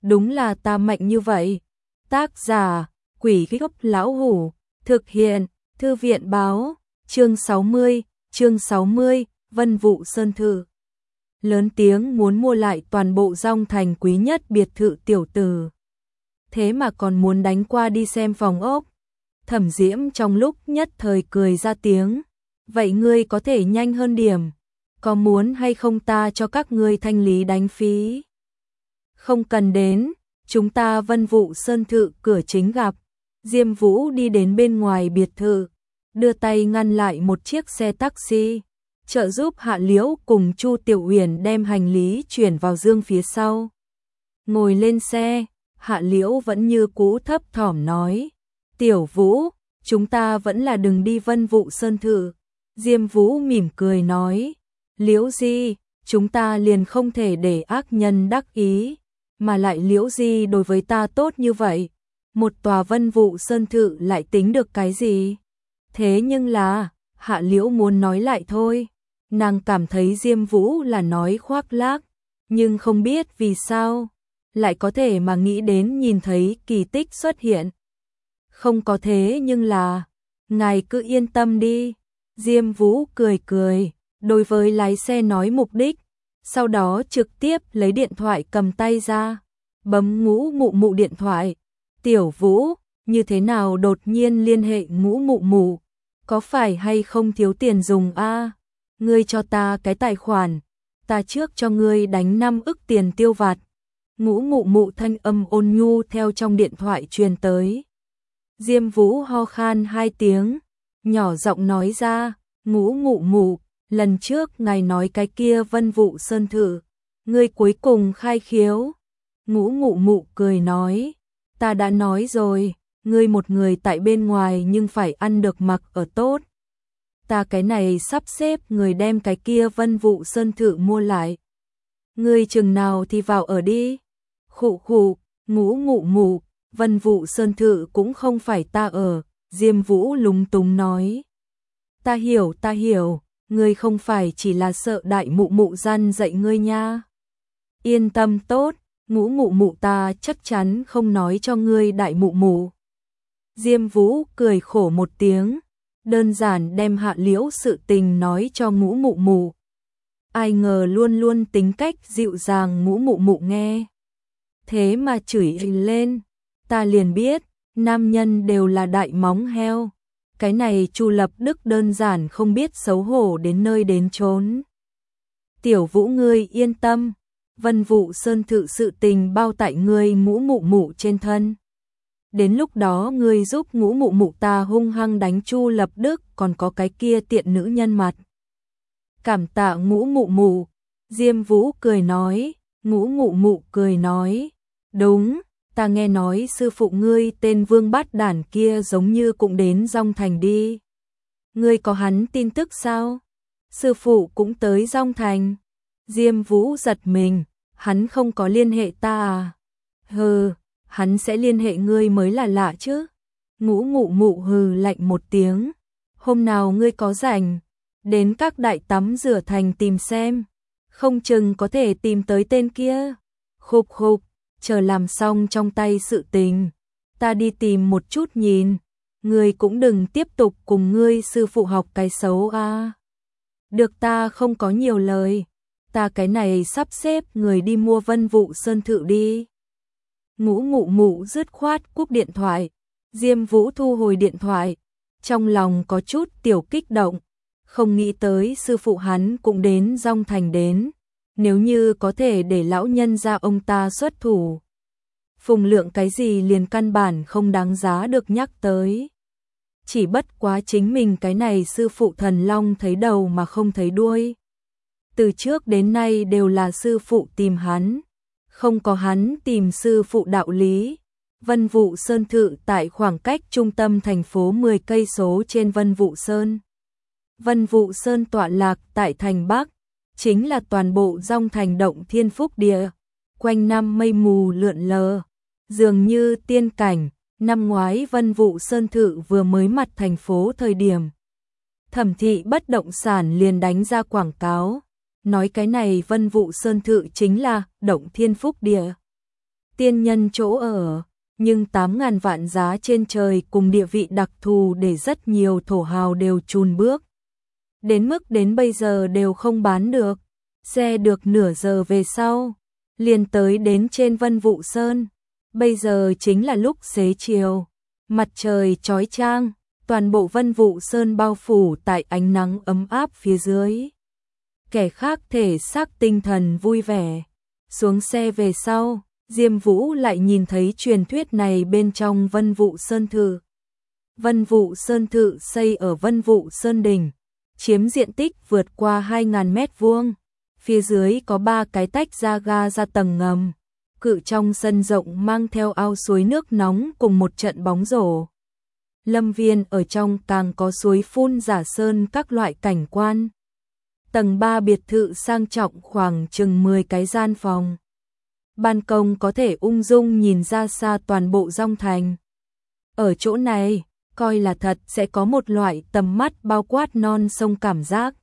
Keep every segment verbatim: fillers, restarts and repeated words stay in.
đúng là ta mạnh như vậy. Tác giả, Quỷ Gốc Lão Hủ, thực hiện, Thư viện báo, chương sáu mươi, chương sáu mươi, Vân Vũ Sơn Thự. Lớn tiếng muốn mua lại toàn bộ Dong Thành quý nhất biệt thự tiểu tử. Thế mà còn muốn đánh qua đi xem phòng ốc. Thẩm Diễm trong lúc nhất thời cười ra tiếng. Vậy ngươi có thể nhanh hơn điểm. Có muốn hay không ta cho các ngươi thanh lý đánh phí? Không cần đến, chúng ta Vân Vũ Sơn Thự cửa chính gặp. Diêm Vũ đi đến bên ngoài biệt thự, đưa tay ngăn lại một chiếc xe taxi, trợ giúp Hạ Liễu cùng Chu Tiểu Uyển đem hành lý chuyển vào dương phía sau. Ngồi lên xe, Hạ Liễu vẫn như cũ thấp thỏm nói, Tiểu Vũ, chúng ta vẫn là đừng đi Vân Vũ Sơn Thự. Diêm Vũ mỉm cười nói, Liễu Di, chúng ta liền không thể để ác nhân đắc ý, mà lại Liễu Di đối với ta tốt như vậy, một tòa Vân Vũ Sơn Thự lại tính được cái gì? Thế nhưng là, Hạ Liễu muốn nói lại thôi, nàng cảm thấy Diêm Vũ là nói khoác lác, nhưng không biết vì sao, lại có thể mà nghĩ đến nhìn thấy kỳ tích xuất hiện. Không có thế nhưng là, ngài cứ yên tâm đi. Diêm Vũ cười cười, đối với lái xe nói mục đích, sau đó trực tiếp lấy điện thoại cầm tay ra, bấm Ngũ Mụ Mụ điện thoại. Tiểu Vũ, như thế nào đột nhiên liên hệ Ngũ Mụ Mụ, có phải hay không thiếu tiền dùng a? À? Ngươi cho ta cái tài khoản, ta trước cho ngươi đánh năm ức tiền tiêu vặt. Ngũ Mụ Mụ thanh âm ôn nhu theo trong điện thoại truyền tới. Diêm Vũ ho khan hai tiếng, nhỏ giọng nói ra, Ngũ Mụ Mụ, lần trước ngài nói cái kia Vân Vũ Sơn Thự, ngươi cuối cùng khai khiếu. Ngũ Mụ Mụ cười nói, ta đã nói rồi, ngươi một người tại bên ngoài nhưng phải ăn được mặc ở tốt. Ta cái này sắp xếp người đem cái kia Vân Vũ Sơn Thự mua lại. Ngươi chừng nào thì vào ở đi. Khụ khụ, Ngũ Mụ Mụ, Vân Vũ Sơn Thự cũng không phải ta ở. Diêm Vũ lúng túng nói. Ta hiểu, ta hiểu, ngươi không phải chỉ là sợ đại mụ mụ gian dạy ngươi nha. Yên tâm tốt, Ngũ Mụ Mụ ta chắc chắn không nói cho ngươi đại mụ mụ. Diêm Vũ cười khổ một tiếng, đơn giản đem Hạ Liễu sự tình nói cho Ngũ Mụ Mụ. Ai ngờ luôn luôn tính cách dịu dàng Ngũ Mụ Mụ nghe. Thế mà chửi lên, ta liền biết, nam nhân đều là đại móng heo. Cái này Chu Lập Đức đơn giản không biết xấu hổ đến nơi đến chốn. Tiểu Vũ ngươi yên tâm, Vân Vũ Sơn Thự sự tình bao tại ngươi Ngũ Mụ Mụ trên thân. Đến lúc đó ngươi giúp Ngũ Mụ Mụ ta hung hăng đánh Chu Lập Đức còn có cái kia tiện nữ nhân mặt. Cảm tạ Ngũ Mụ Mụ. Diêm Vũ cười nói, Ngũ Mụ Mụ cười nói, đúng, ta nghe nói sư phụ ngươi tên Vương Bát Đản kia giống như cũng đến Dong Thành đi. Ngươi có hắn tin tức sao? Sư phụ cũng tới Dong Thành. Diêm Vũ giật mình, hắn không có liên hệ ta à? Hừ, hắn sẽ liên hệ ngươi mới là lạ chứ. Ngũ Mụ Mụ hừ lạnh một tiếng, hôm nào ngươi có rảnh, đến các đại tắm rửa thành tìm xem, không chừng có thể tìm tới tên kia. Khục khục, chờ làm xong trong tay sự tình, ta đi tìm một chút nhìn, ngươi cũng đừng tiếp tục cùng ngươi sư phụ học cái xấu a. À. Được, ta không có nhiều lời, ta cái này sắp xếp người đi mua Vân Vũ Sơn Thự đi. Ngũ Mụ Mụ dứt khoát cúp điện thoại. Diêm Vũ thu hồi điện thoại, trong lòng có chút tiểu kích động, không nghĩ tới sư phụ hắn cũng đến Dong Thành đến, nếu như có thể để lão nhân gia ông ta xuất thủ. Phùng Lượng cái gì liền căn bản không đáng giá được nhắc tới. Chỉ bất quá chính mình cái này sư phụ thần long thấy đầu mà không thấy đuôi. Từ trước đến nay đều là sư phụ tìm hắn, không có hắn tìm sư phụ đạo lý. Vân Vũ Sơn Thự tại khoảng cách trung tâm thành phố mười cây số trên Vân Vũ Sơn. Vân Vũ Sơn tọa lạc tại thành Bắc, chính là toàn bộ Dong Thành động thiên phúc địa, quanh năm mây mù lượn lờ, dường như tiên cảnh. Năm ngoái Vân Vũ Sơn Thự vừa mới mặt thành phố thời điểm, Thẩm thị bất động sản liền đánh ra quảng cáo, nói cái này Vân Vũ Sơn Thự chính là động thiên phúc địa. tiên nhân chỗ ở, nhưng tám ngàn vạn giá trên trời cùng địa vị đặc thù để rất nhiều thổ hào đều chùn bước. Đến mức đến bây giờ đều không bán được, xe được nửa giờ về sau, liền tới đến trên Vân Vũ Sơn. Bây giờ chính là lúc xế chiều, mặt trời chói chang, toàn bộ Vân Vũ Sơn bao phủ tại ánh nắng ấm áp phía dưới. Kẻ khác thể xác tinh thần vui vẻ, xuống xe về sau, Diêm Vũ lại nhìn thấy truyền thuyết này bên trong Vân Vũ Sơn Thự. Vân Vũ Sơn Thự xây ở Vân Vũ Sơn Đỉnh, chiếm diện tích vượt qua hai nghìn mét vuông. Phía dưới có ba cái tách ra ga ra tầng ngầm, cự trong sân rộng mang theo ao suối nước nóng cùng một trận bóng rổ. Lâm viên ở trong càng có suối phun giả sơn các loại cảnh quan. Tầng ba biệt thự sang trọng khoảng chừng mười cái gian phòng. Ban công có thể ung dung nhìn ra xa toàn bộ Dong Thành. Ở chỗ này, coi là thật sẽ có một loại tầm mắt bao quát non sông cảm giác.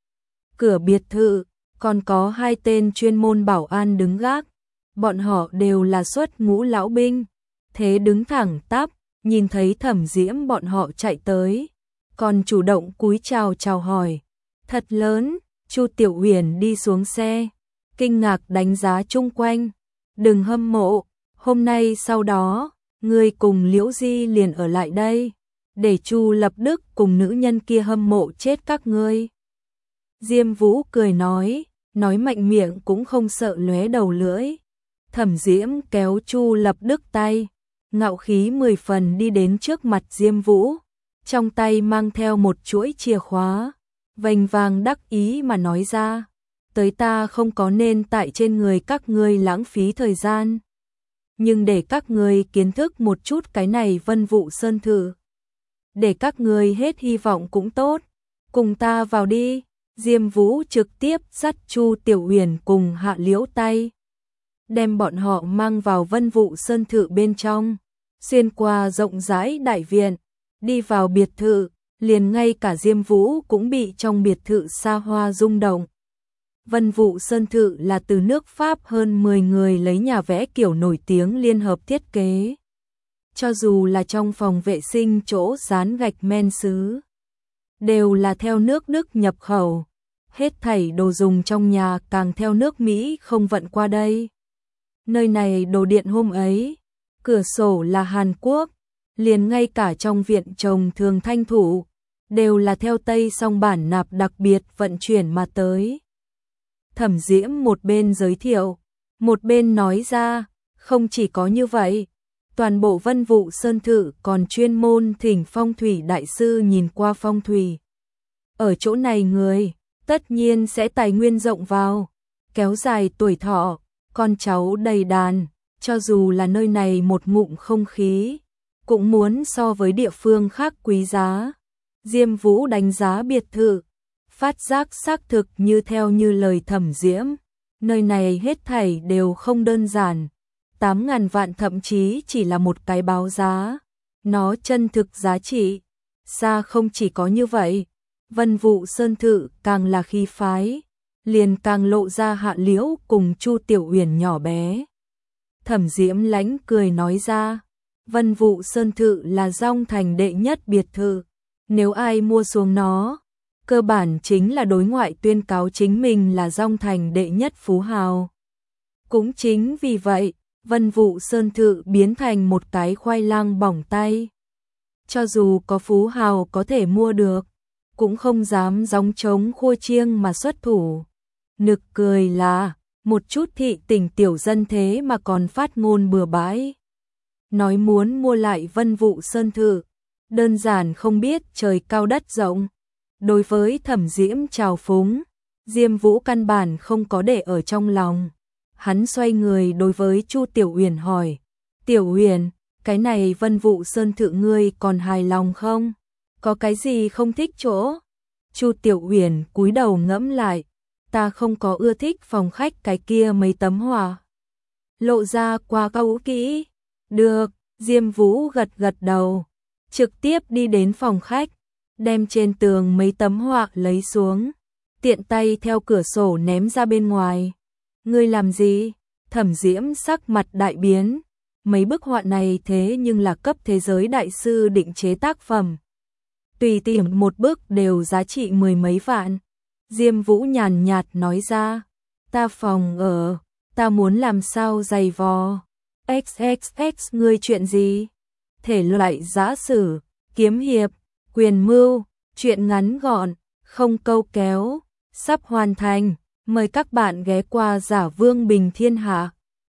Cửa biệt thự, còn có hai tên chuyên môn bảo an đứng gác. Bọn họ đều là xuất ngũ lão binh. Thế đứng thẳng tắp, nhìn thấy Thẩm Diễm bọn họ chạy tới. Còn chủ động cúi chào chào hỏi. Thật lớn, Chu Tiểu Huyền đi xuống xe. Kinh ngạc đánh giá chung quanh. Đừng hâm mộ, hôm nay sau đó, ngươi cùng Liễu Di liền ở lại đây. Để Chu Lập Đức cùng nữ nhân kia hâm mộ chết các ngươi. Diêm Vũ cười nói, nói mạnh miệng cũng không sợ lóe đầu lưỡi. Thẩm Diễm kéo Chu Lập Đức tay, ngạo khí mười phần đi đến trước mặt Diêm Vũ, trong tay mang theo một chuỗi chìa khóa, vênh vang đắc ý mà nói ra, tới ta không có nên tại trên người các ngươi lãng phí thời gian, nhưng để các ngươi kiến thức một chút cái này Vân Vũ Sơn Thự, để các ngươi hết hy vọng cũng tốt, cùng ta vào đi. Diêm Vũ trực tiếp dắt Chu Tiểu Huyền cùng Hạ Liễu tay, đem bọn họ mang vào Vân Vũ Sơn Thự bên trong, xuyên qua rộng rãi đại viện, đi vào biệt thự, liền ngay cả Diêm Vũ cũng bị trong biệt thự xa hoa rung động. Vân Vũ Sơn Thự là từ nước Pháp hơn mười người lấy nhà vẽ kiểu nổi tiếng liên hợp thiết kế. Cho dù là trong phòng vệ sinh chỗ dán gạch men sứ, đều là theo nước Đức nhập khẩu, hết thảy đồ dùng trong nhà càng theo nước Mỹ không vận qua đây. Nơi này đồ điện hôm ấy, cửa sổ là Hàn Quốc, liền ngay cả trong viện trồng thường thanh thủ, đều là theo Tây song bản nạp đặc biệt vận chuyển mà tới. Thẩm Diễm một bên giới thiệu, một bên nói ra, không chỉ có như vậy, toàn bộ Vân Vũ Sơn Thự còn chuyên môn thỉnh phong thủy đại sư nhìn qua phong thủy. Ở chỗ này người, tất nhiên sẽ tài nguyên rộng vào, kéo dài tuổi thọ, con cháu đầy đàn, cho dù là nơi này một ngụm không khí, cũng muốn so với địa phương khác quý giá. Diêm Vũ đánh giá biệt thự, phát giác xác thực như theo như lời Thẩm Diễm, nơi này hết thảy đều không đơn giản, tám ngàn vạn thậm chí chỉ là một cái báo giá, nó chân thực giá trị, xa không chỉ có như vậy. Vân Vũ Sơn Thự càng là khí phái, liền càng lộ ra Hạ Liễu cùng Chu Tiểu Huyền nhỏ bé. Thẩm Diễm lãnh cười nói ra, Vân Vũ Sơn Thự là Dong Thành đệ nhất biệt thự, nếu ai mua xuống nó, cơ bản chính là đối ngoại tuyên cáo chính mình là Dong Thành đệ nhất phú hào. Cũng chính vì vậy, Vân Vũ Sơn Thự biến thành một cái khoai lang bỏng tay. Cho dù có phú hào có thể mua được, cũng không dám gióng trống khua chiêng mà xuất thủ. Nực cười là, một chút thị tỉnh tiểu dân thế mà còn phát ngôn bừa bãi. Nói muốn mua lại Vân Vũ Sơn Thự, đơn giản không biết trời cao đất rộng. Đối với Thẩm Diễm trào phúng, Diêm Vũ căn bản không có để ở trong lòng. Hắn xoay người đối với Chu Tiểu Huyền hỏi, Tiểu Huyền, cái này Vân Vũ Sơn Thự ngươi còn hài lòng không? Có cái gì không thích chỗ? Chu Tiểu Huyền cúi đầu ngẫm lại, ta không có ưa thích phòng khách cái kia mấy tấm họa. Lộ ra qua cau kỹ. Được, Diêm Vũ gật gật đầu, trực tiếp đi đến phòng khách, đem trên tường mấy tấm họa lấy xuống, tiện tay theo cửa sổ ném ra bên ngoài. Ngươi làm gì? Thẩm Diễm sắc mặt đại biến, mấy bức họa này thế nhưng là cấp thế giới đại sư định chế tác phẩm. Tùy tiện một bức đều giá trị mười mấy vạn. Diêm Vũ nhàn nhạt nói ra, ta phòng ở, ta muốn làm sao giày vò. ích ích ích ngươi chuyện gì? Thể loại giã sử, kiếm hiệp, quyền mưu, chuyện ngắn gọn, không câu kéo, sắp hoàn thành. Mời các bạn ghé qua Giả Vương Bình Thiên Hạ.